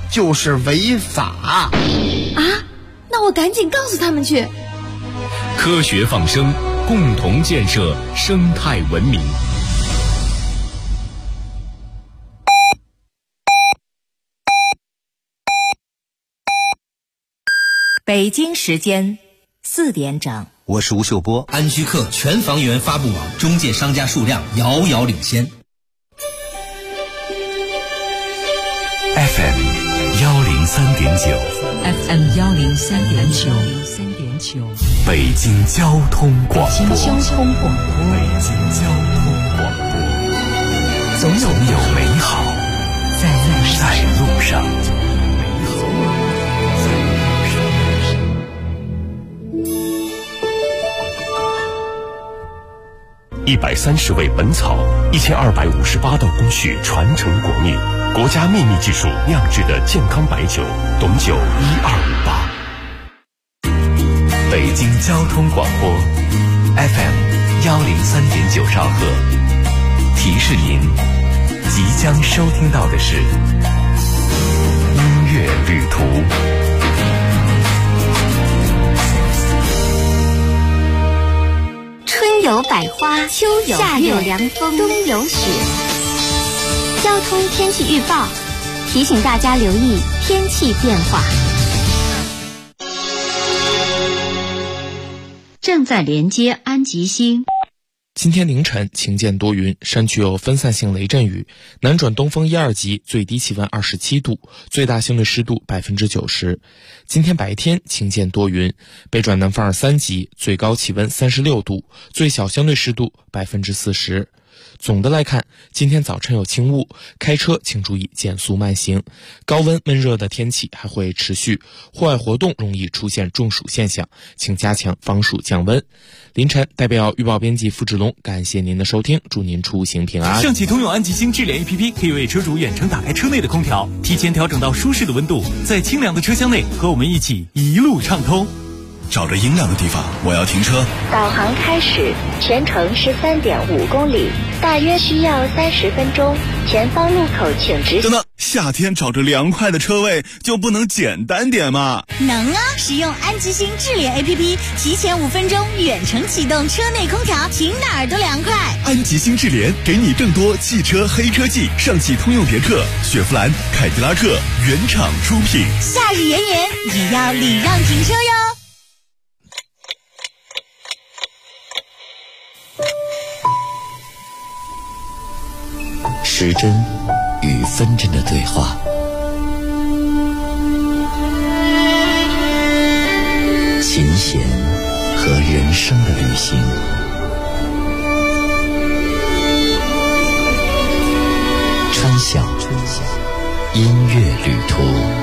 就是违法啊！那我赶紧告诉他们去。 科学放生，共同建设生态文明。 北京时间4点整， 我是吴秀波。 安居客全房源发布网中介商家数量遥遥领先。 FM 103.9 FM 103.9， 北京交通广播。 北京交通广播，总有美好在路上。 130味本草，1258道工序传承国秘，国家秘密技术酿制的健康白酒，董酒1258。 北京交通广播 FM 103.9兆赫，提示您即将收听到的是音乐旅途。 春有百花，秋有夏有凉风，冬有雪。交通天气预报提醒大家留意天气变化。 正在连接安吉星。 今天凌晨晴间多云，山区有分散性雷阵雨，南转东风1、2级，最低气温27度，最大相对湿度90%。今天白天晴间多云，北转南风2、3级，最高气温36度，最小相对湿度40%。总的来看，今天早晨有轻雾，开车请注意减速慢行。高温闷热的天气还会持续，户外活动容易出现中暑现象，请加强防暑降温。凌晨代表预报编辑付志龙，感谢您的收听，祝您出行平安。 上汽通用安吉星智联 APP 可以为车主远程打开车内的空调，提前调整到舒适的温度，在清凉的车厢内和我们一起一路畅通。 找着阴凉的地方，我要停车。 导航开始，全程13.5公里，大约需要30分钟。前方路口请直行。 等等，夏天找着凉快的车位就不能简单点吗？ 能啊！使用安吉星智联 APP， 提前5分钟远程启动车内空调，停哪儿都凉快。 安吉星智联给你更多汽车黑科技，上汽通用别克、雪佛兰、凯迪拉克原厂出品。 夏日炎炎也要礼让停车哟。 时针与分针的对话，琴弦和人生的旅行，穿晓音乐旅途。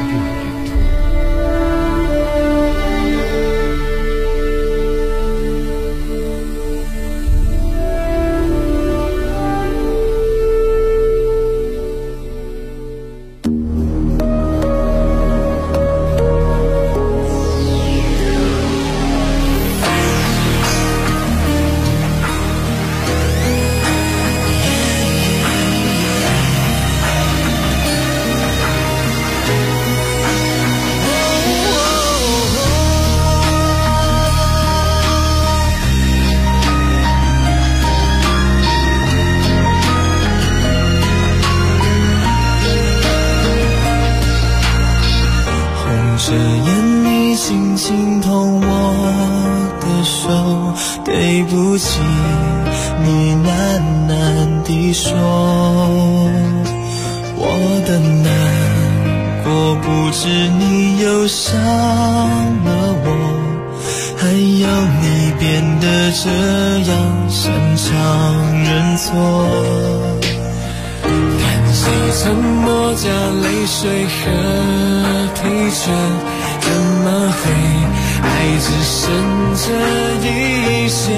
这眼你轻轻碰我的手，对不起，你喃喃地说，我的难过不止你忧伤了我，还有你变得这样擅长认错。看谁沉默加泪水和疲倦，怎么会爱只剩这一些？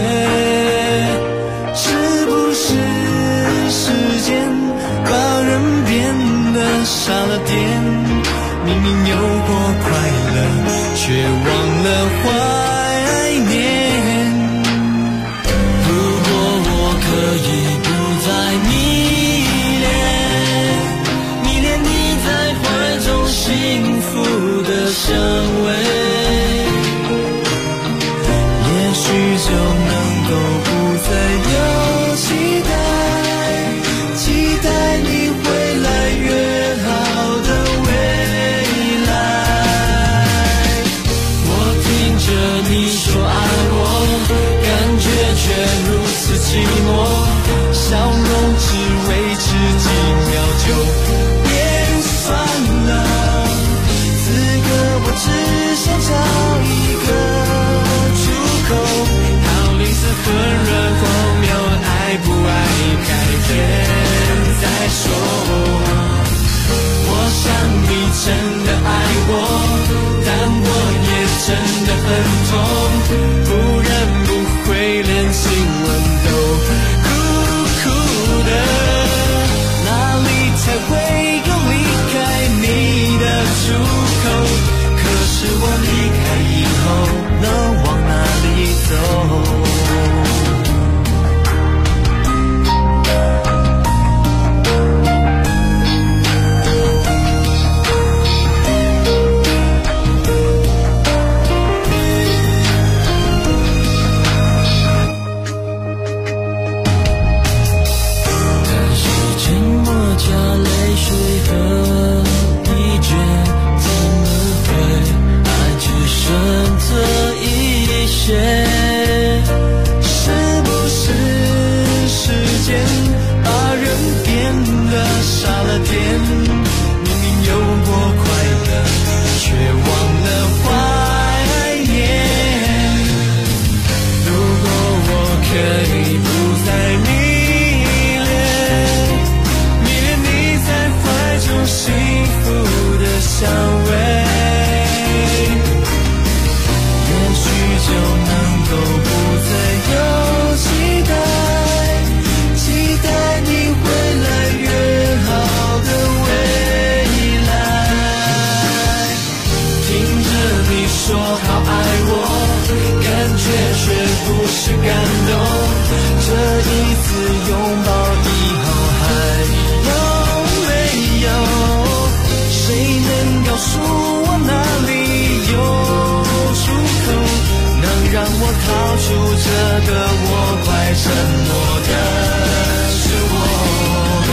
是不是时间把人变得傻了点？明明有过快乐，却忘了怀念。如果我可以不再迷恋你在怀中幸福的香味，也许就能够不再有期待，期待你会来约好的未来。我听着你说爱我，感觉却如此寂寞，笑容只维持几秒就变酸了。此刻我只想找一个出口，逃离这纷乱荒谬，爱不爱改天再说。我想你真的爱我，但我也真的很痛，不然不会连亲吻都苦苦的。哪里才会有离开你的出口？可是我离开以后能往哪里走？是不是时间把人变得傻了点？明明有过快乐，却忘了怀念。如果我可以不再迷恋你在怀中幸福的香味，就能够不再有期待，期待你会来约好的未来。听着你说好爱我，感觉却不是感动。这一次拥抱以后还有没有？谁能告诉我哪里有出口？让我逃出这个我快沉默的漩涡。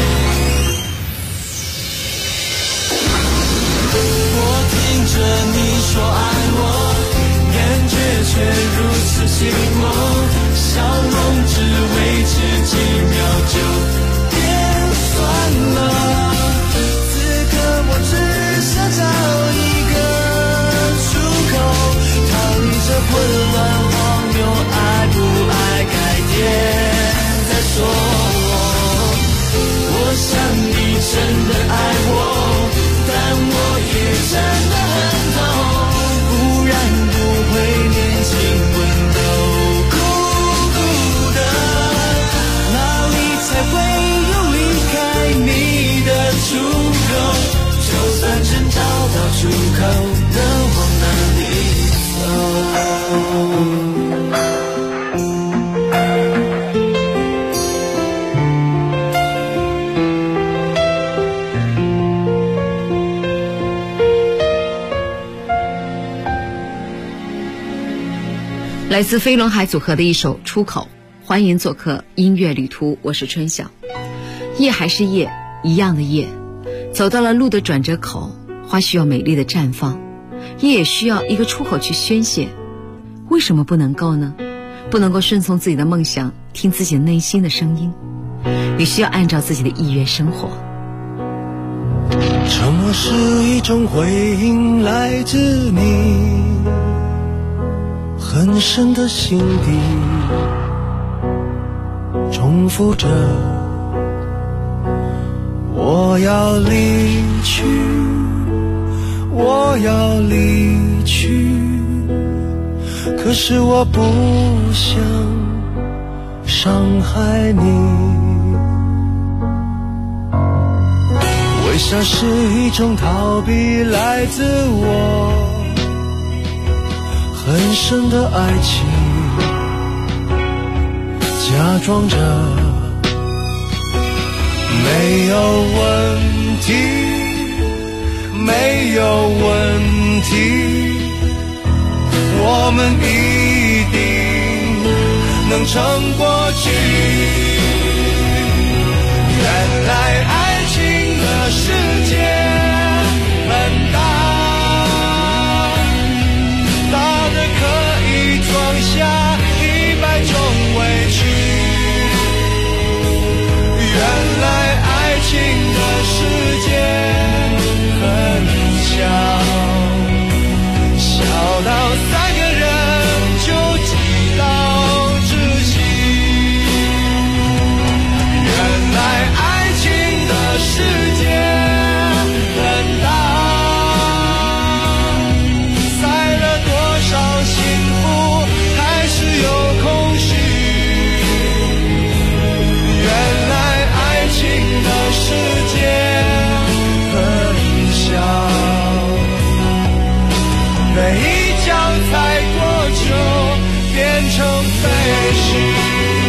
我听着你说爱我，感觉却如此寂寞，笑容只维持几秒就变酸了。此刻我只想找一个出口，逃离这混乱荒谬，爱不爱改天再说。我想你真的爱我，但我也真的很痛，不然不会连亲吻都苦苦的。哪里才会有离开你的出口？就算真找到出口，能往哪里走？ 来自飞轮海组合的一首《出口》，欢迎做客音乐旅途，我是春晓。夜还是夜，一样的夜，走到了路的转折口，花需要美丽的绽放，夜也需要一个出口去宣泄。为什么不能够呢？不能够顺从自己的梦想，听自己内心的声音，你需要按照自己的意愿生活。 沉默是一种回应，来自你很深的心底，重复着我要离去，我要离去，可是我不想伤害你。微笑是一种逃避，来自我很深的爱情，假装着没有问题， 没有问题，我们一定能撑过去。原来爱情的世界很大，大的可以装下100种委屈。原来爱情的世界很小，小到3个人就挤到窒息。原来爱情的世界很大，塞了多少幸福还是有空虚。原来爱情的世界很小，每一脚踩过就变成废墟。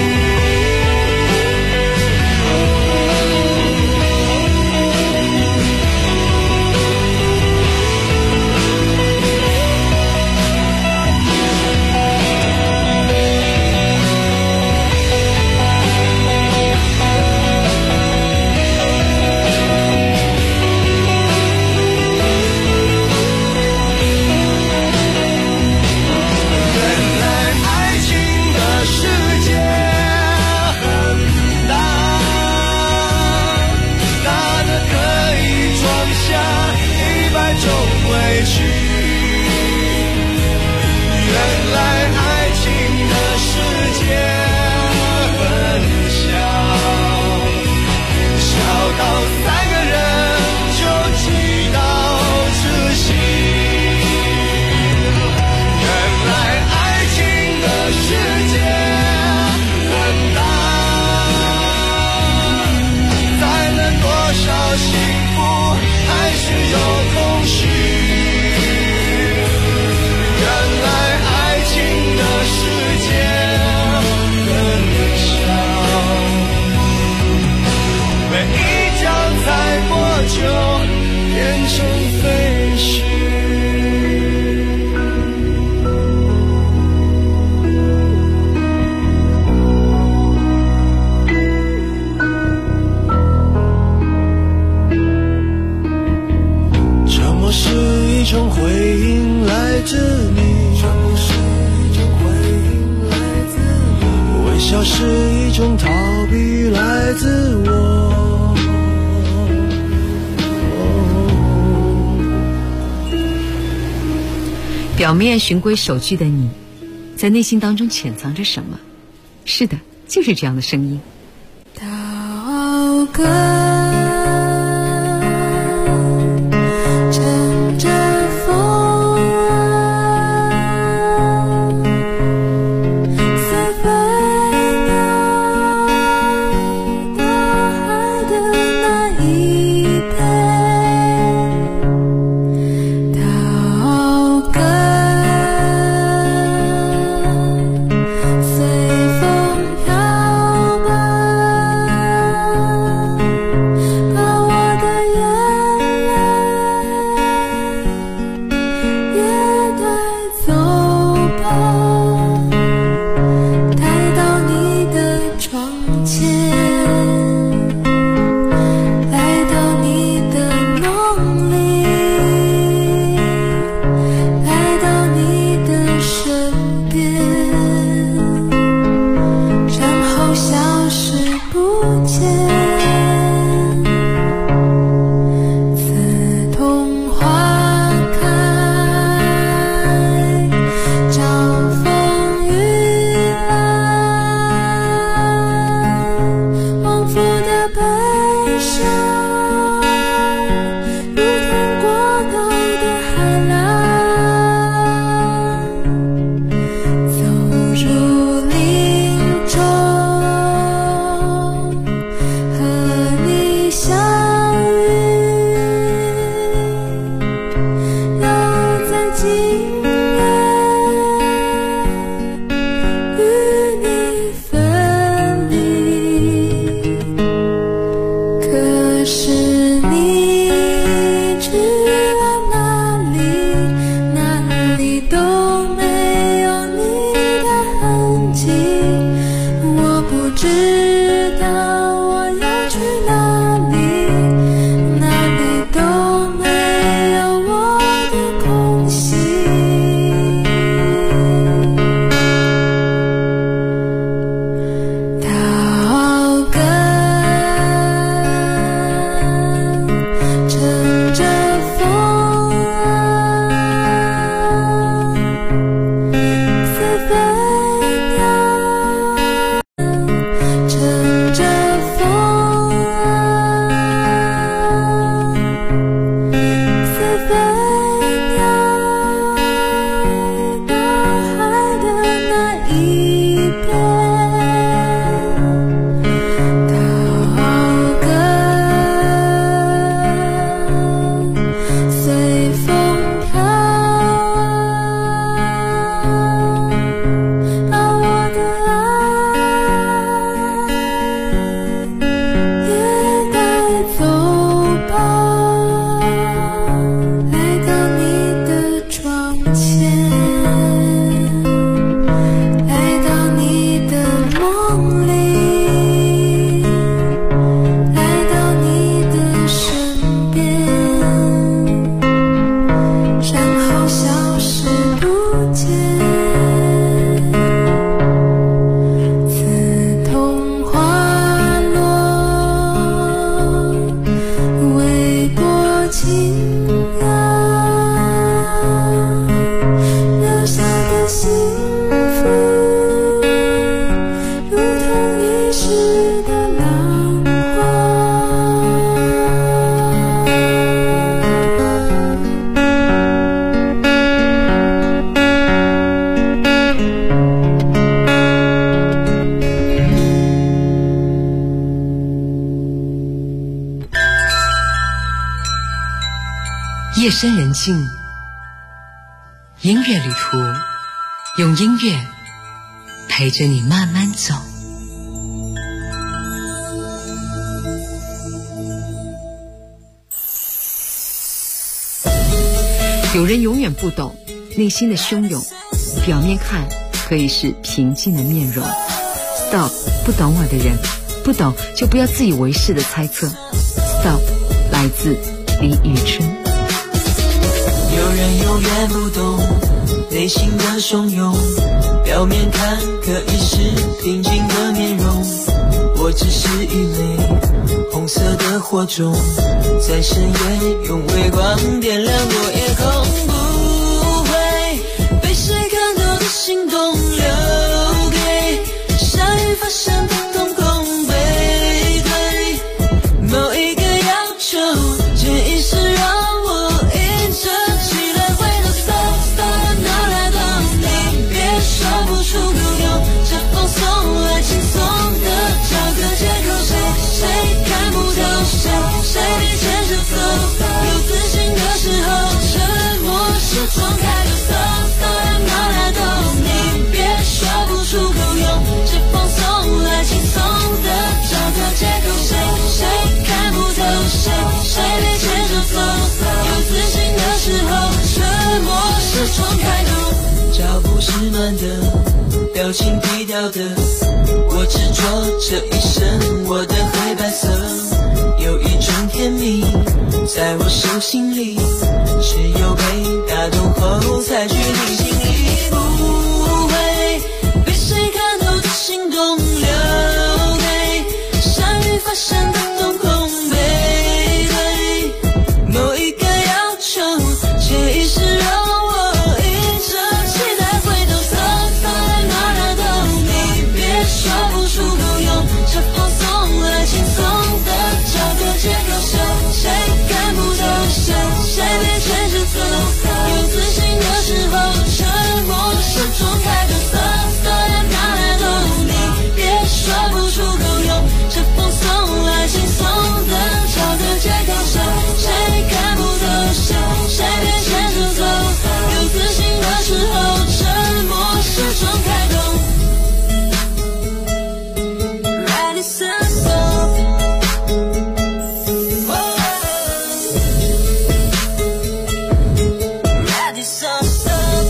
表面循规守矩的你，在内心当中潜藏着什么？是的，就是这样的声音。 祷告。 夜深人静，音乐旅途，用音乐陪着你慢慢走。 有人永远不懂内心的汹涌，表面看可以是平静的面容。Stop， 不懂我的人，不懂就不要自以为是的猜测。Stop， 来自李宇春。 有人永远不懂内心的汹涌，表面看可以是平静的面容。我只是一枚红色的火种，在深夜用微光点亮过夜空，不会被谁看透的心动留给下雨发生的瞳孔背对某一个要求，潜意识让我硬着起来回头搜哪来的你，别说不出口，用这放松来轻松的找个借口，谁看不透，谁被牵着走，有自信的时候沉默是装开的哪来的你，别说不出口，用这放松来轻松的找个借口，谁看不透，谁被牵着走，有自信的时候沉默是装开的，脚步是慢的，表情低调的，我执着这一生我的黑白色，有一种甜蜜在我手心里，只有被打动后才去理性里，不会被谁看透的心动留给下雨发生的瞳孔背对某一个要求，潜意识让我硬着期待回头搜哪来的你，别说不出口，用这放松来轻松的找个借口，谁看不透，谁被牵着走，有自信的时候沉默是装开的哪来的你，别说不出口，用这放松来轻松的找个借口，谁看不透，谁被牵着走，有自信的时候沉默是装开的Ready set stop Ready set stop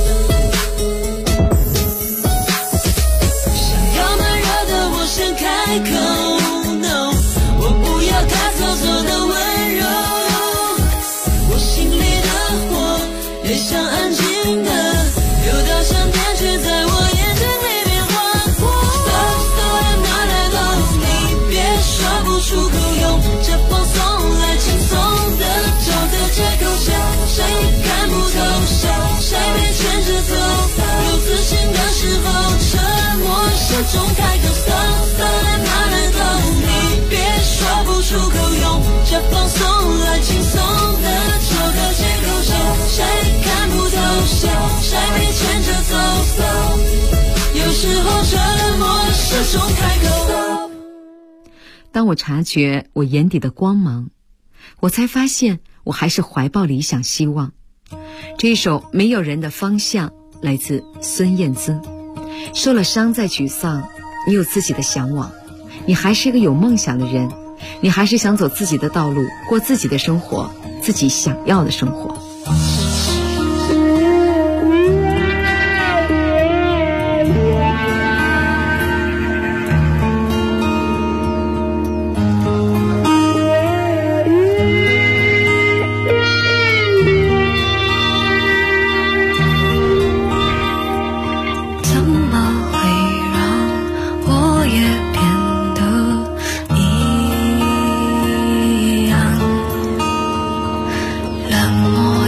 想要慢热的我先开口 No 我不要他操作的温柔，我心里的火也想安静的流到像电却在我眼睛里面划过哪来的你，别说不出口，用这放松来轻松的找个借口，谁看不透，谁被牵着走，有自信的时候沉默是种开口，哪来的你，别说不出口，用这放松来轻松的找个借口，谁看不透，谁被牵着走，有时候沉默是种开口。 当我察觉我眼底的光芒，我才发现我还是怀抱理想希望。这一首没有人的方向来自孙燕姿。受了伤再沮丧，你有自己的向往，你还是一个有梦想的人，你还是想走自己的道路，过自己的生活，自己想要的生活。 冷漠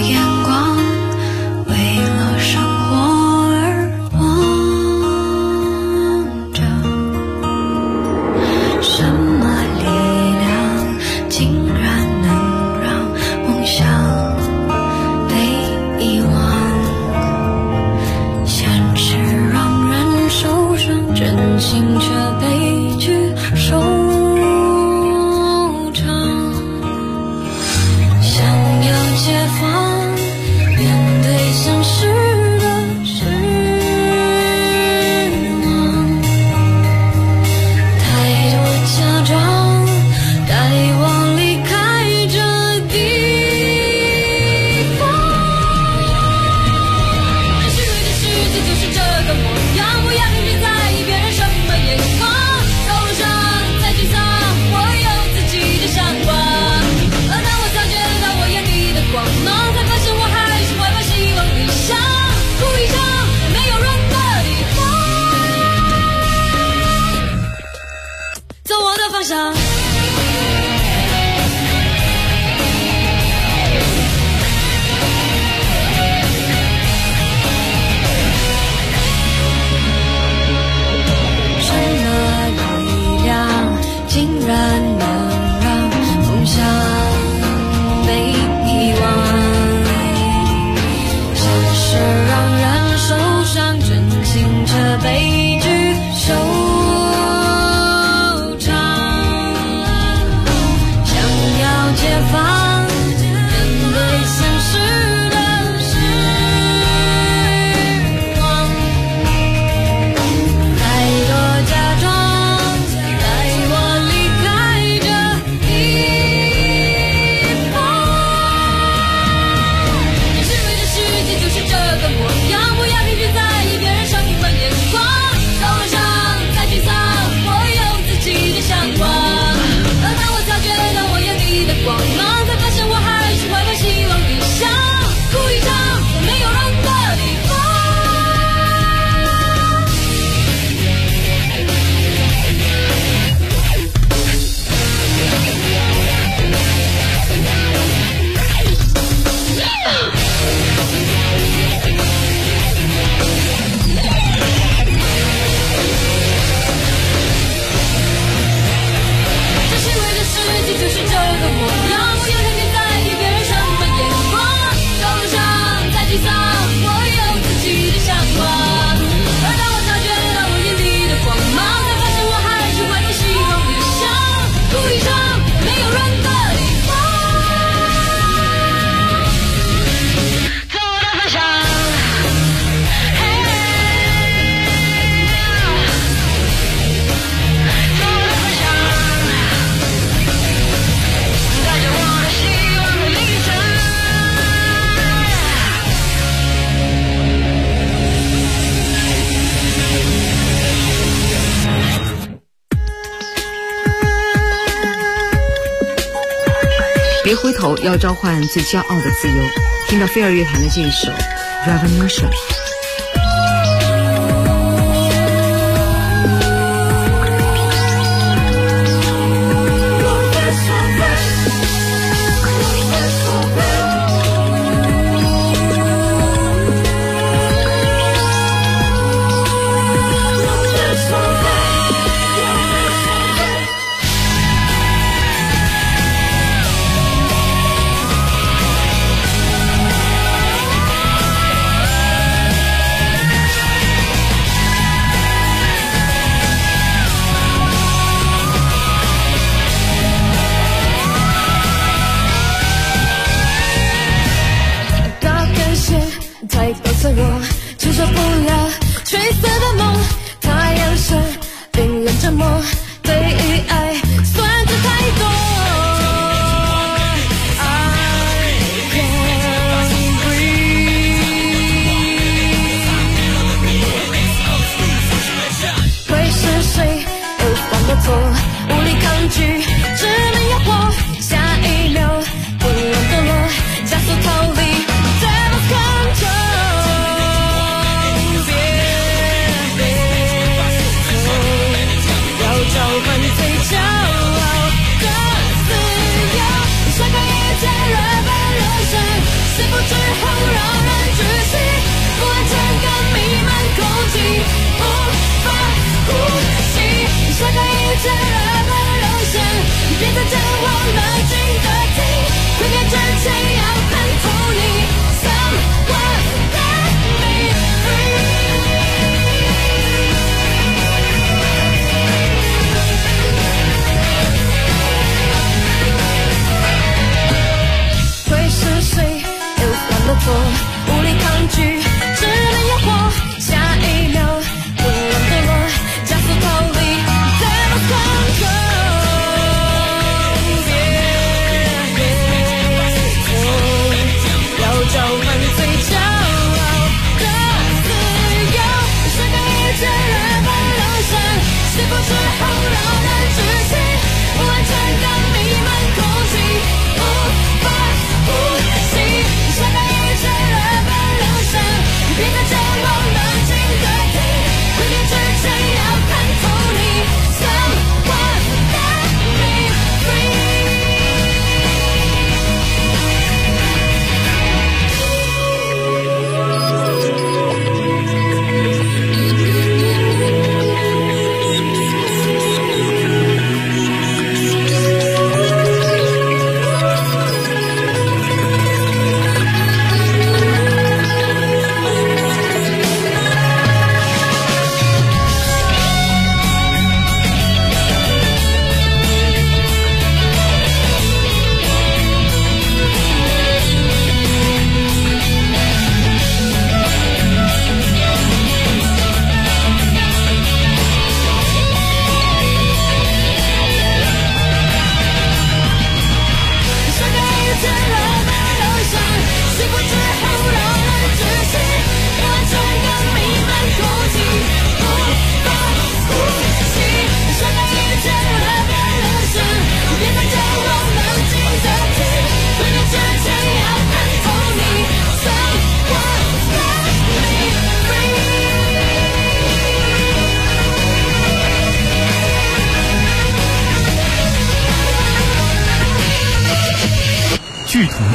别回头，要召唤最骄傲的自由。听到飞儿乐坛的这一首 Revolution。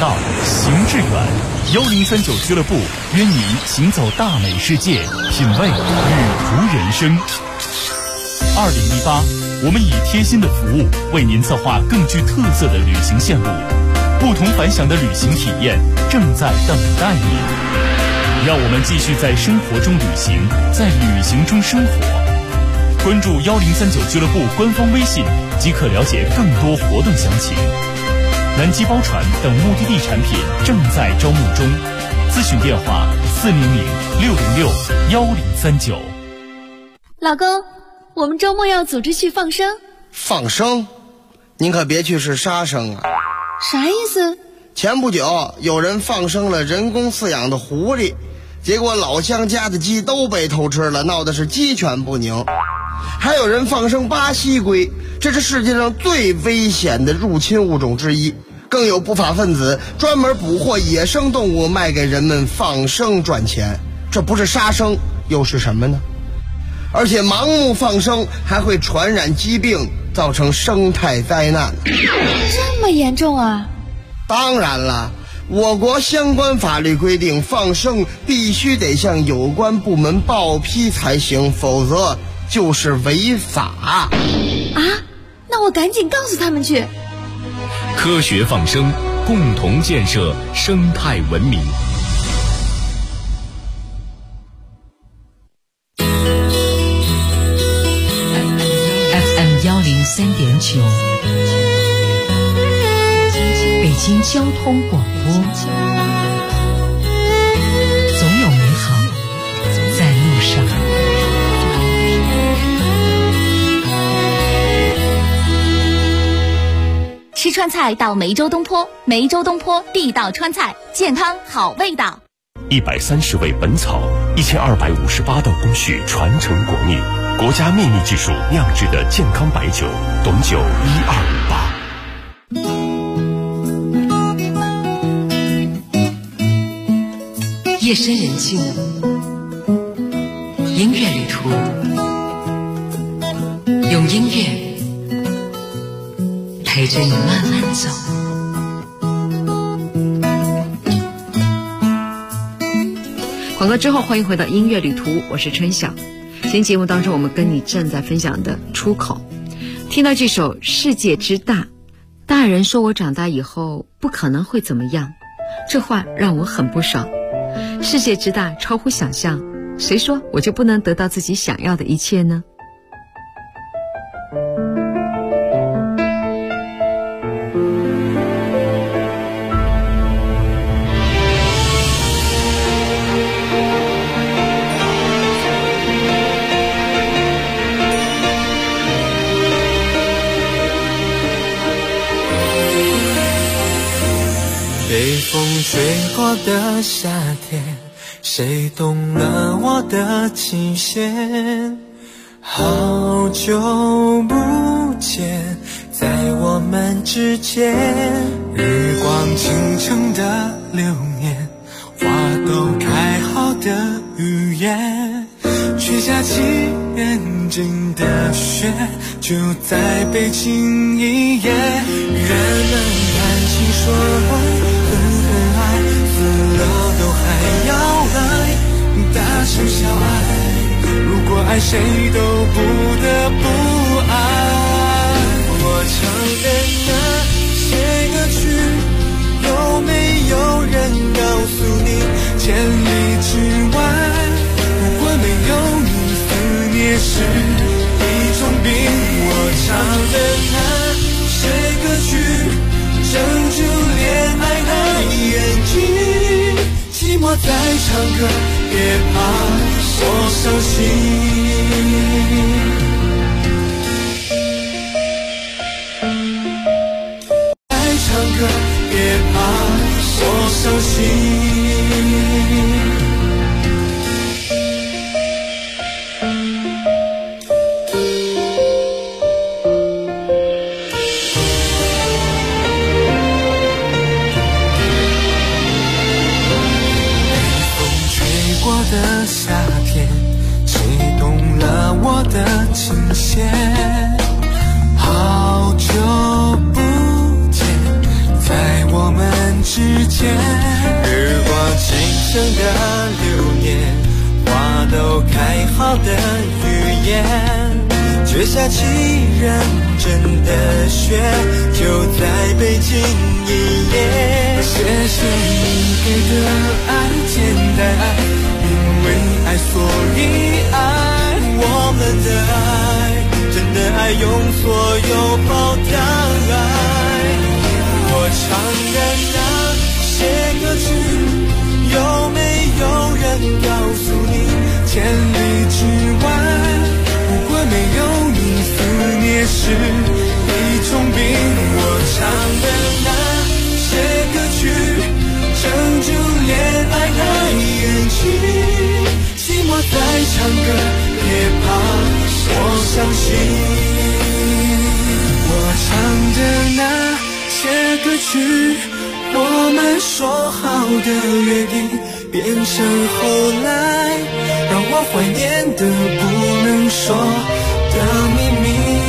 道，行致远。1039俱乐部约你行走大美世界，品味旅途人生。2018，我们以贴心的服务为您策划更具特色的旅行线路，不同凡响的旅行体验正在等待你。让我们继续在生活中旅行，在旅行中生活。关注1039俱乐部官方微信，即可了解更多活动详情。南极包船等目的地产品正在招募中，咨询电话400-606-1039。 老公，我们周末要组织去放生。 放生？您可别去是杀生啊！ 啥意思？ 前不久有人放生了人工饲养的狐狸，结果老乡家的鸡都被偷吃了，闹的是鸡犬不宁。还有人放生巴西龟，这是世界上最危险的入侵物种之一。更有不法分子专门捕获野生动物卖给人们放生赚钱，这不是杀生又是什么呢？而且盲目放生还会传染疾病，造成生态灾难。 这么严重啊？ 当然了，我国相关法律规定，放生必须得向有关部门报批才行，否则就是违法。 啊？那我赶紧告诉他们去。 科学放生，共同建设生态文明。 FM 103.9，北京交通广播。总有美好在路上。 吃川菜到梅州东坡，梅州东坡地道川菜，健康好味道。 130味本草，1258道工序传承国秘，国家秘密技术酿制的健康白酒，董酒1258。 夜深人静，音乐旅途，用音乐陪着你慢慢走。 广告之后，欢迎回到音乐旅途，我是春晓。今天节目当中，我们跟你正在分享的出口，听到这首《世界之大》，大人说我长大以后不可能会怎么样，这话让我很不爽。世界之大，超乎想象，谁说我就不能得到自己想要的一切呢？ 被风吹过的夏天，谁懂了我的期限？好久不见，在我们之间，日光倾城的流年，花都开好的语言，却下起眼睛的雪，就在北京一夜。人们谈情说爱，死了都还要爱，大声小爱，如果爱谁都不得不爱。我唱的那些歌曲，有没有人告诉你，千里之外，如果没有你，思念是一种病。我唱的那些歌曲，拯救恋爱的眼睛，寂寞在唱歌，别怕我伤心。在唱歌，别怕我伤心。的夏天，谁懂了我的琴弦？好久不见，在我们之之间，日光倾城的流年，花都开好的语言，却下起认真的雪，就在北京一夜。谢谢你给的爱，简单爱，因为爱所以爱，我们的爱真的爱，用所有报答爱。我唱的那些歌曲，有没有人告诉你，千里之外，不过没有你，思念是一种病。我唱的那些歌曲，撑住恋爱的演技，寂寞在唱歌，别怕，我相信。我唱的那些歌曲，我们说好的约定，变成后来让我怀念的不能说的秘密。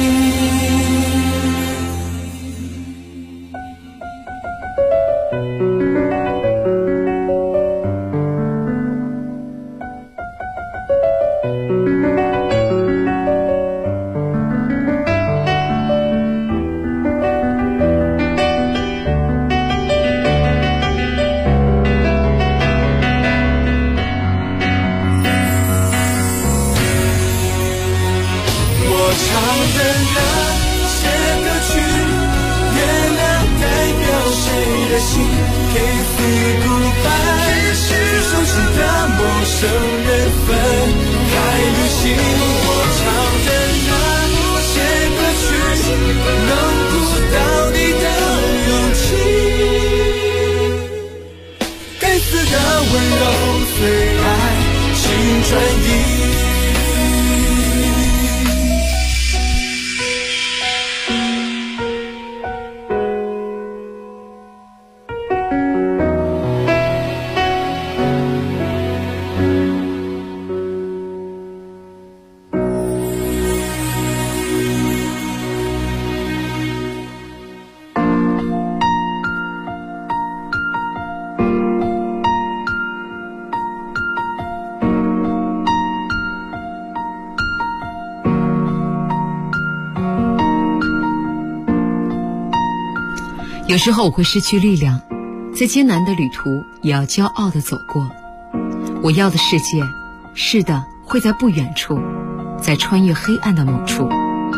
有时候我会失去力量，在艰难的旅途也要骄傲地走过。我要的世界，是的，会在不远处，在穿越黑暗的某处。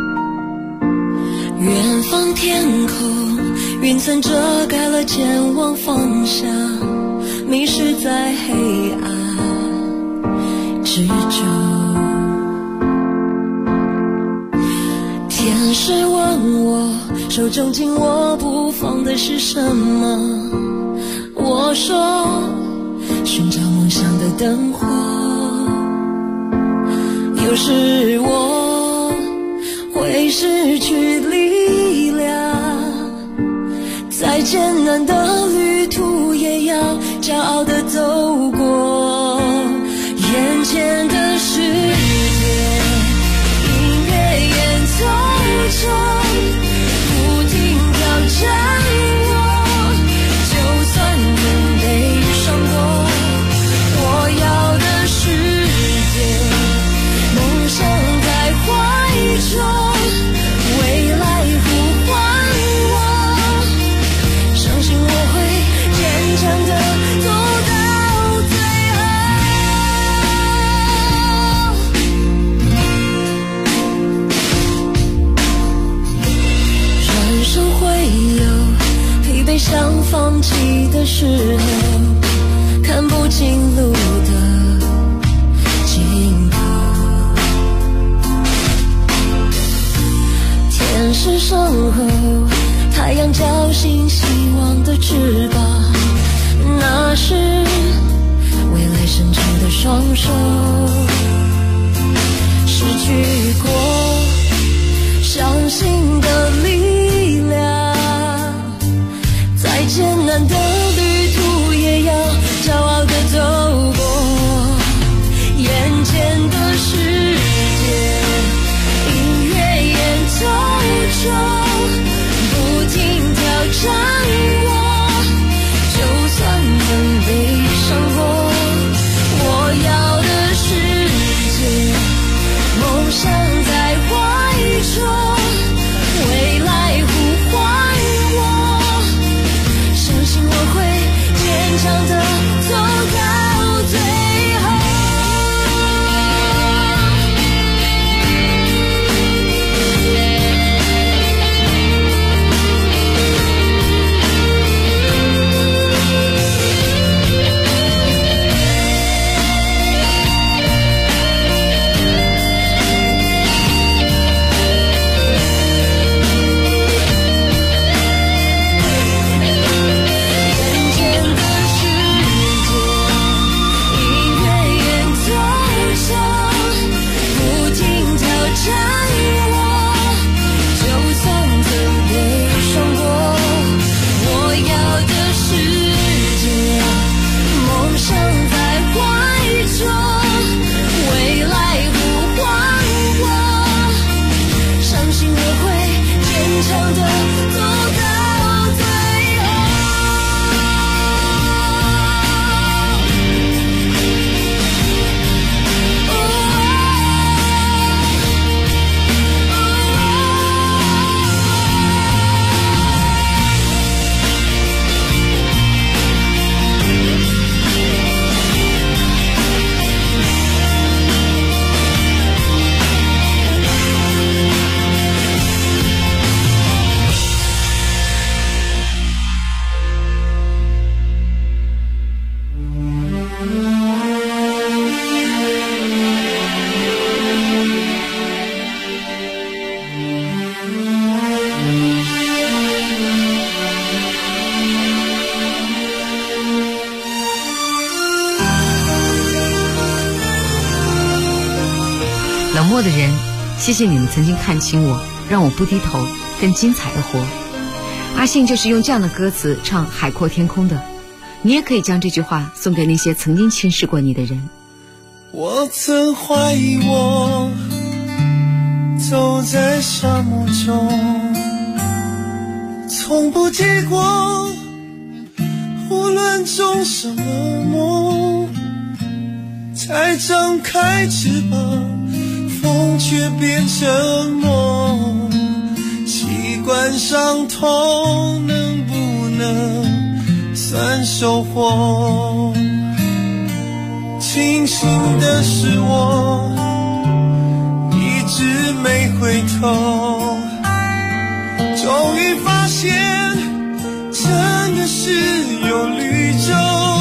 远方天空，云层遮盖了前往方向，迷失在黑暗之中。天使问我，手中紧握不放的是什么？我说，寻找梦想的灯火。有时我会失去力量，再艰难的旅途也要骄傲地走过。眼前的世界，音乐演奏中不停挑战我，就算能被伤过，我要的世界，梦想在怀中，未来呼唤我，相信我会坚强地走到最后。人生会有疲惫想放弃的时候，看不清路的尽头。天使身后，太阳叫醒希望的翅膀，那是未来伸出的双手。失去过相信的力量，再艰难的旅途也要骄傲地走过。眼前的世界，音乐演奏中不停挑战我， 冷漠的人，谢谢你们曾经看清我，让我不低头，更精彩的活。阿信就是用这样的歌词唱《海阔天空》的。你也可以将这句话送给那些曾经轻视过你的人。 我曾怀疑我走在沙漠中，从不结果，胡乱种什么梦，才张开翅膀，风却变沉默。习惯伤痛，能不能算收获？庆幸的是我一直没回头，终于发现真的是有绿洲，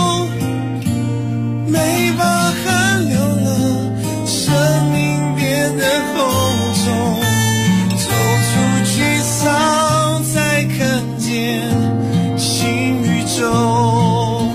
没把汗流了，生命变得厚重，走出沮丧才看见新宇宙。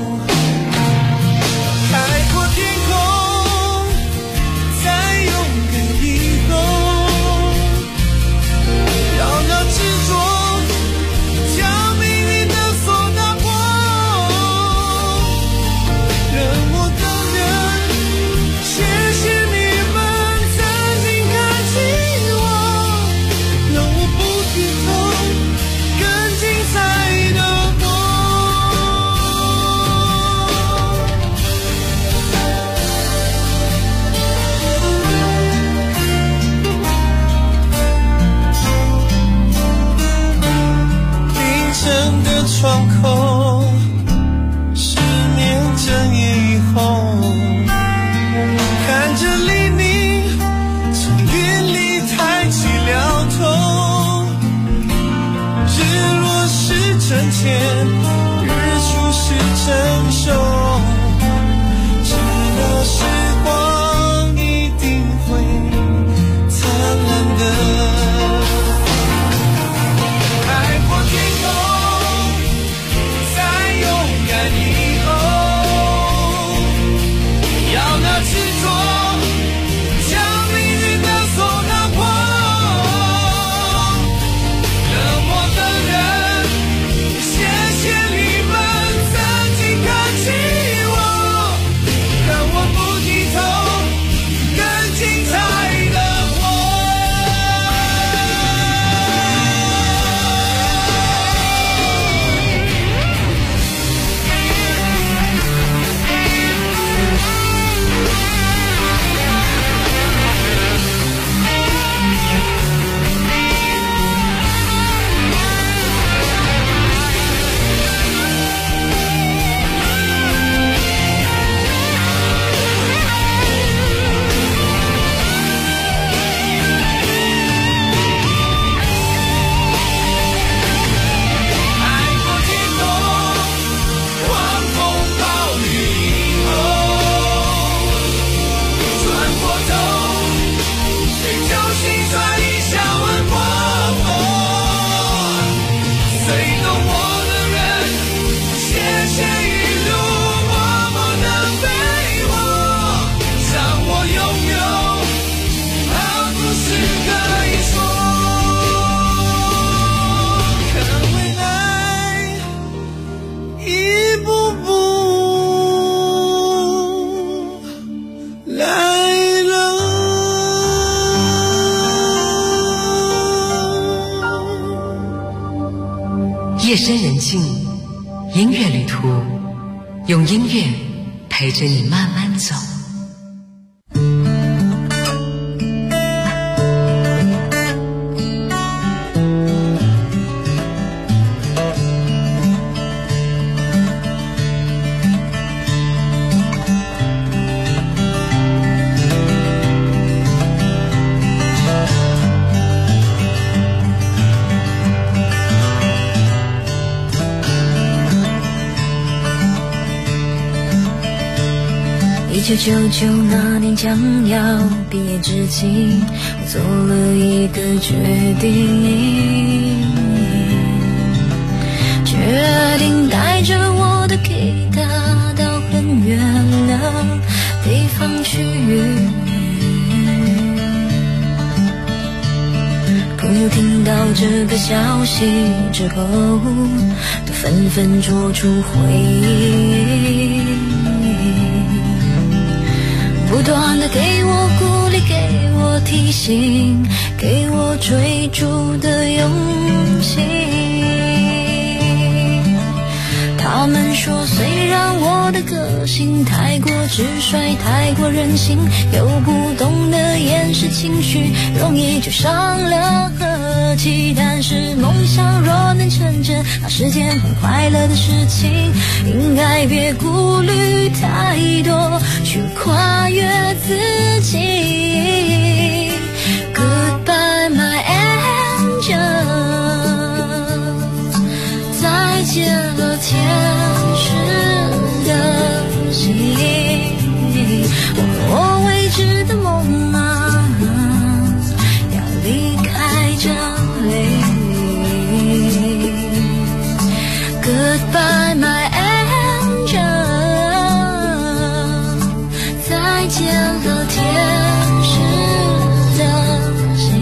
窗口失眠整夜以后，看着黎明从云里抬起了头，日落是挣钱，日出是成熟，直到时光一定会灿烂的。 夜深人静，音乐旅途，用音乐陪着你慢慢走。 1999那年将要毕业之际，我做了一个决定带着我的吉他到很远的地方去。 听到这个消息之后，都纷纷做出回应，不断的给我鼓励，给我提醒，给我追逐的勇气。他们说，虽然我的个性太过直率，太过任性，又不懂得掩饰情绪，容易就伤了和气，但是梦想若能成真，那是件很快乐的事情，应该别顾虑太多，去跨越自己。 Goodbye my angel， 再见了天使的心，我未知的梦啊，要离开这里。Goodbye my angel， 再见了天使的心，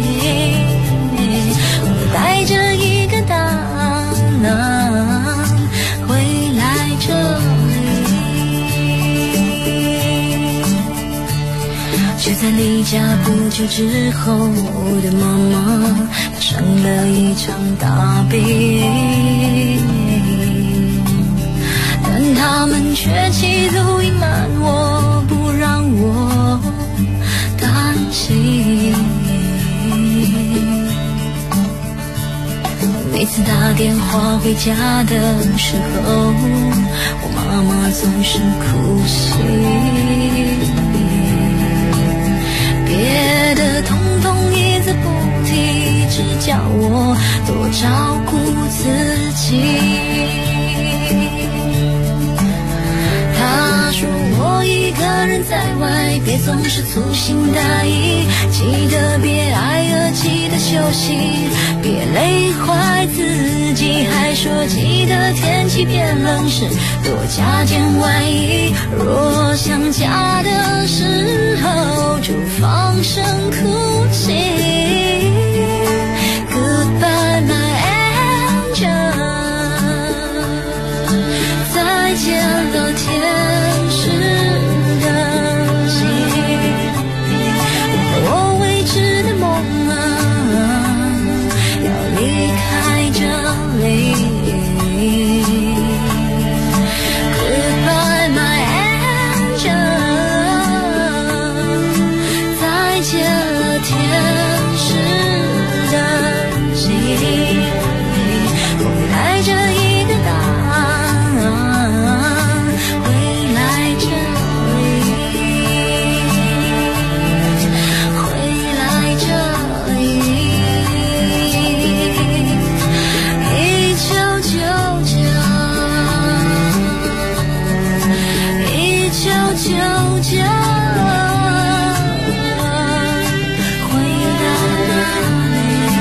我带着一个答案回来这里。就在离家不久之后的妈妈，她生了一场大病，但他们却企图隐瞒我，不让我担心。每次打电话回家的时候，我妈妈总是哭泣，别的统统一字不提，只叫我多照顾自己。他说我一个人在外，别总是粗心大意，记得别挨饿，记得休息，别累坏自己，还说记得天气变冷时多加件外衣，若想家的时候就放声哭泣。 Goodbye my angel， 再见了天使的心，我未知的梦啊，要离开这里。Goodbye my angel， 再见了天使的心，我带着一个答案回来这里，回来这里。1999，回到哪里？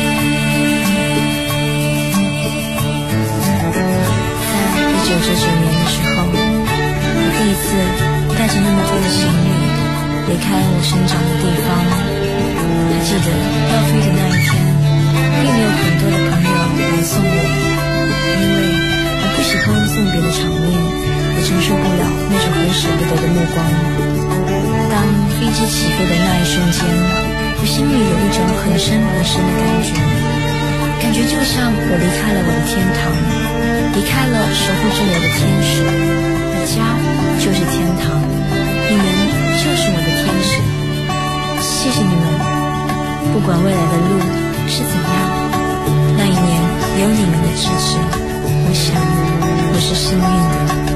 在1999年的时候，我第一次带着那么多的行李离开我生长的地方。还记得要飞的那一天，并没有很多的朋友来送我，因为我不喜欢送别的场面。 我承受不了那种很舍不得的目光。当飞机起飞的那一瞬间，我心里有一种很深很深的感觉就像我离开了我的天堂，离开了守护着我的天使。我家就是天堂，你们就是我的天使。谢谢你们，不管未来的路是怎样，那一年有你们的支持，我想我是幸运的。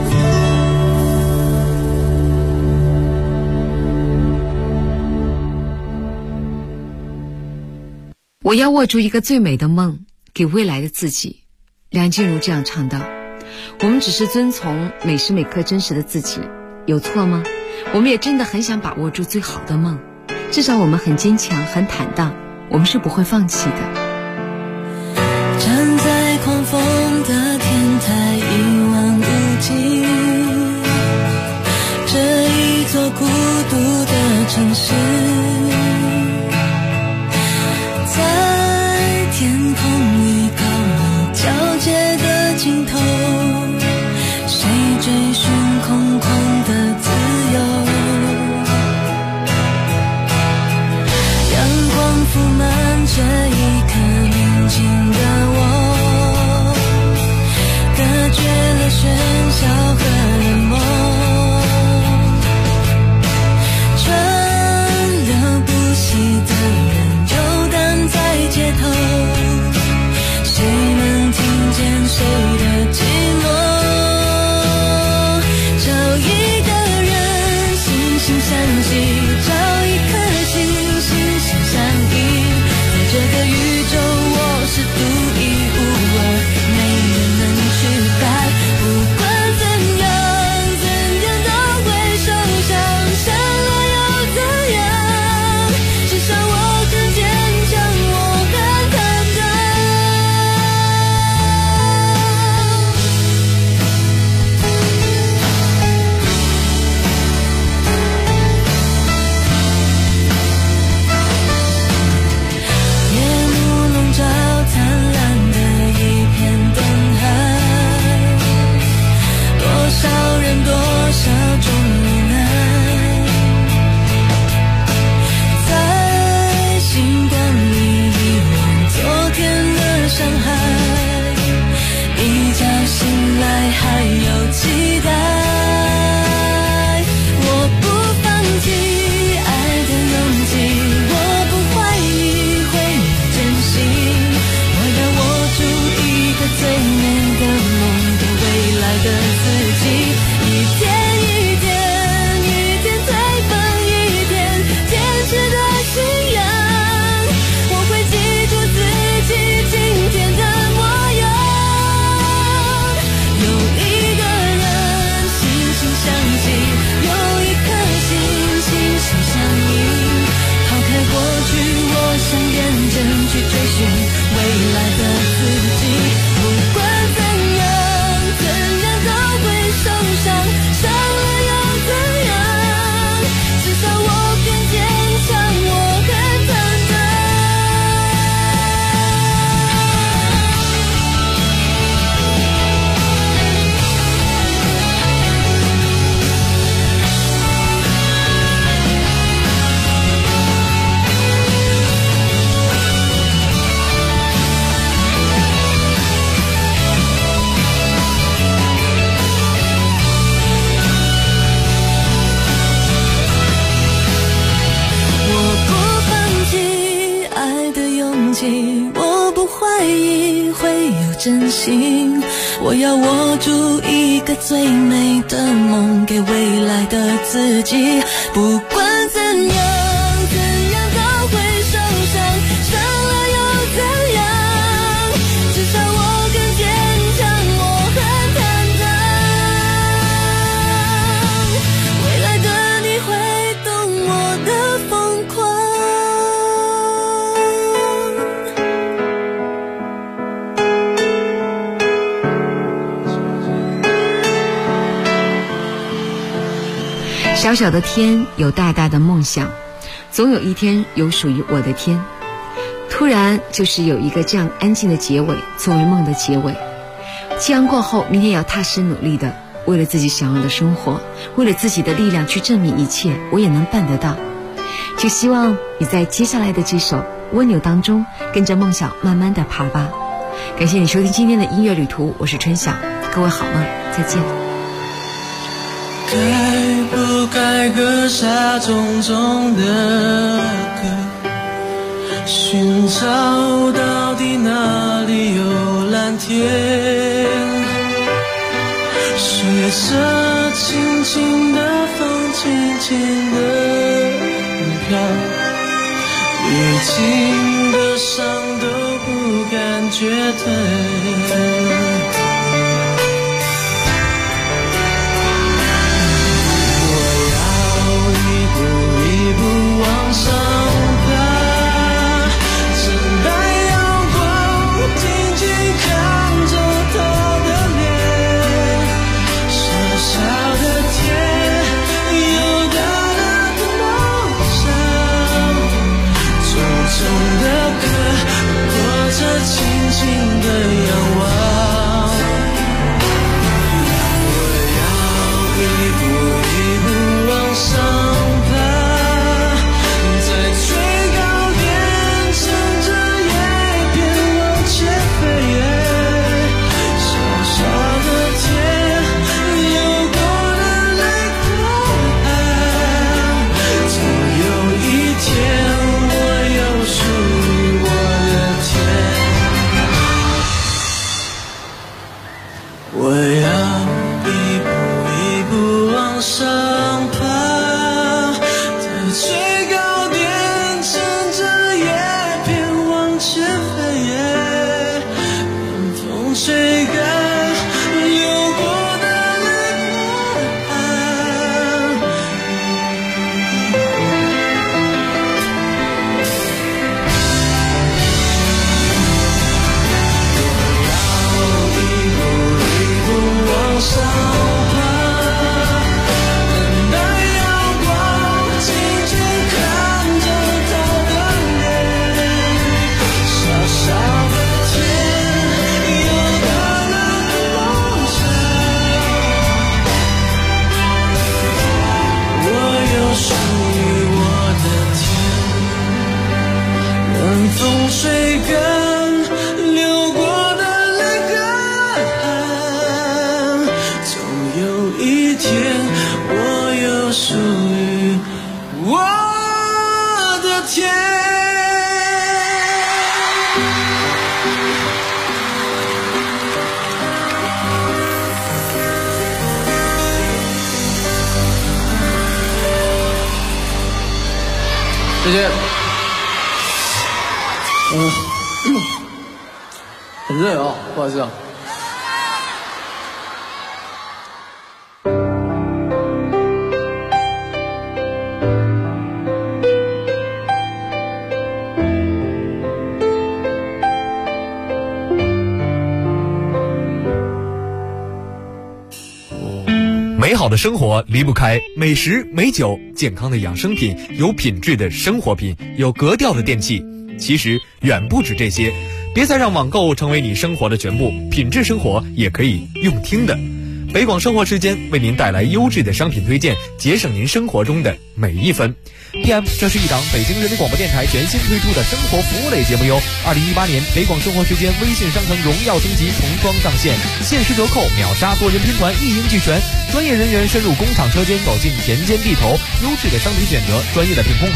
我要握住一个最美的梦，给未来的自己。梁静茹这样唱道：“我们只是遵从每时每刻真实的自己，有错吗？我们也真的很想把握住最好的梦，至少我们很坚强，很坦荡，我们是不会放弃的。” 站在狂风的天台，一望无际，这一座孤独的城市。在天燃起，找一颗星，心心相印。在这个宇宙，我是独一无二，没人能取代。不管怎样，怎样都会受伤，伤了又怎样？至少我更坚强，我更坦荡。夜幕笼罩灿烂的一片灯海，多少人多少种无奈，在星光里遗忘昨天的伤害，一觉醒来还有期待。我不放弃爱的勇气，我不怀疑会有真心，我要握住一个最美的梦，给未来的自己。一天一天，一天再分一天，坚持的信仰，我会记住自己今天的模样。有一个人心心相惜，有一颗心心心相印。抛开过去，我想认真去追寻未来的自己。不管怎样，怎样都会受伤，伤了又怎样？至少我更坚强，我更坦荡。我不放弃爱的勇气，我不怀疑会有真心，我要握住一个最美的梦，给未来的自己。不管怎样，怎样都会受伤，伤了又怎样？至少我更坚强，我很坦荡。未来的你会懂我的疯狂。 小小的天有大大的梦想，总有一天有属于我的天。突然就是有一个这样安静的结尾，作为梦的结尾。夕阳过后，明天要踏实努力的，为了自己想要的生活，为了自己的力量去证明一切，我也能办得到。就希望你在接下来的这首蜗牛当中，跟着梦想慢慢的爬吧。感谢你收听今天的音乐旅途，我是春晓，各位好梦，再见。 该不该割下重重的歌，寻找到底哪里有蓝天，随着轻轻的风轻轻的飘，已经的伤都不感觉疼。往上爬，正待阳光静静看着他的脸，小小的天有大大的梦想，重重的壳裹着轻轻的仰望。 我的天。谢谢。很热啊，不好意思啊。 美好的生活离不开美食、美酒、健康的养生品、有品质的生活品、有格调的电器。其实远不止这些，别再让网购成为你生活的全部，品质生活也可以用听的。北广生活时间为您带来优质的商品推荐，节省您生活中的每一分。PM， 这是一档北京人民广播电台全新推出的生活服务类节目哟。2018年北广生活时间微信商城荣耀升级重装上线，限时折扣，秒杀多人拼团，一应俱全，专业人员深入工厂车间，走进田间地头，优质的商品选择，专业的品控